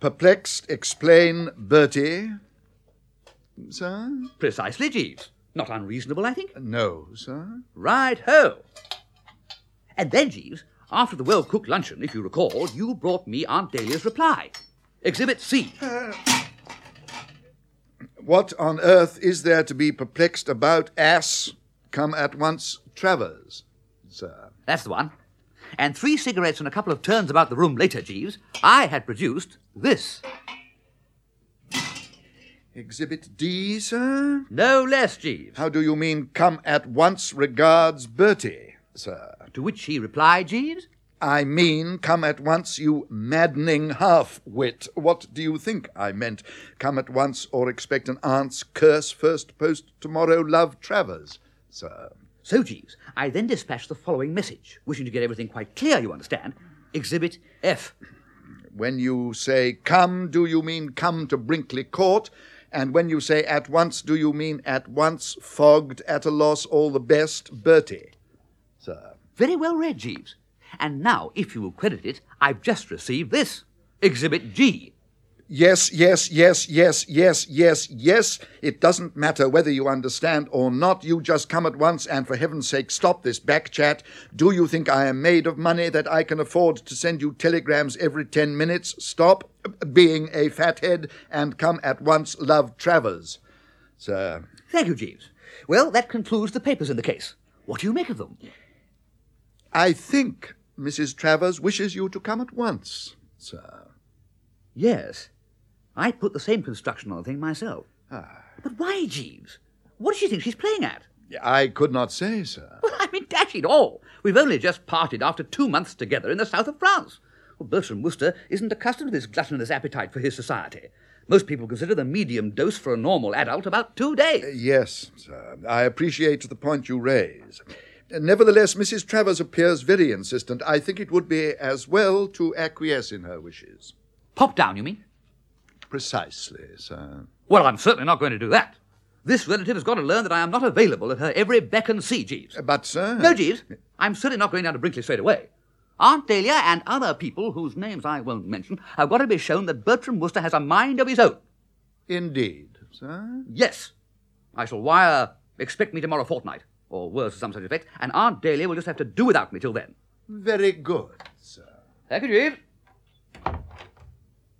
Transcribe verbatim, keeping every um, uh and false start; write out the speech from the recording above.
Perplexed, explain, Bertie. Sir? Precisely, Jeeves. Not unreasonable, I think. No, sir. Right-ho. And then, Jeeves, after the well-cooked luncheon, if you recall, you brought me Aunt Dahlia's reply. Exhibit C. Uh, what on earth is there to be perplexed about, ass? Come at once, Travers, sir. That's the one. And three cigarettes and a couple of turns about the room later, Jeeves, I had produced this. Exhibit D, sir? No less, Jeeves. How do you mean, come at once, regards, Bertie, sir? To which he replied, Jeeves? I mean, come at once, you maddening half-wit. What do you think I meant? Come at once, or expect an aunt's curse first post tomorrow, love Travers, sir. So, Jeeves, I then dispatched the following message, wishing to get everything quite clear, you understand. Exhibit F. When you say come, do you mean come to Brinkley Court? And when you say at once, do you mean at once, fogged, at a loss, all the best, Bertie, sir? Very well read, Jeeves. And now, if you will credit it, I've just received this. Exhibit G. Yes, yes, yes, yes, yes, yes, yes. It doesn't matter whether you understand or not. You just come at once and, for heaven's sake, stop this back chat. Do you think I am made of money that I can afford to send you telegrams every ten minutes? Stop being a fathead and come at once, love Travers, sir. Thank you, Jeeves. Well, that concludes the papers in the case. What do you make of them? I think Missus Travers wishes you to come at once, sir. Yes. I put the same construction on the thing myself. Ah. But why, Jeeves? What does she think she's playing at? I could not say, sir. Well, I mean, dash it all. We've only just parted after two months together in the south of France. Well, Bertram Wooster isn't accustomed to this gluttonous appetite for his society. Most people consider the medium dose for a normal adult about two days. Uh, yes, sir. I appreciate the point you raise. Nevertheless, Missus Travers appears very insistent. I think it would be as well to acquiesce in her wishes. Pop down, you mean? Precisely, sir. Well, I'm certainly not going to do that. This relative has got to learn that I am not available at her every beck and see, Jeeves. But, sir... No, Jeeves. I'm certainly not going down to Brinkley straight away. Aunt Dahlia and other people, whose names I won't mention, have got to be shown that Bertram Wooster has a mind of his own. Indeed, sir? Yes. I shall wire, expect me tomorrow fortnight, or words to some such effect, and Aunt Dahlia will just have to do without me till then. Very good, sir. Thank you, Jeeves.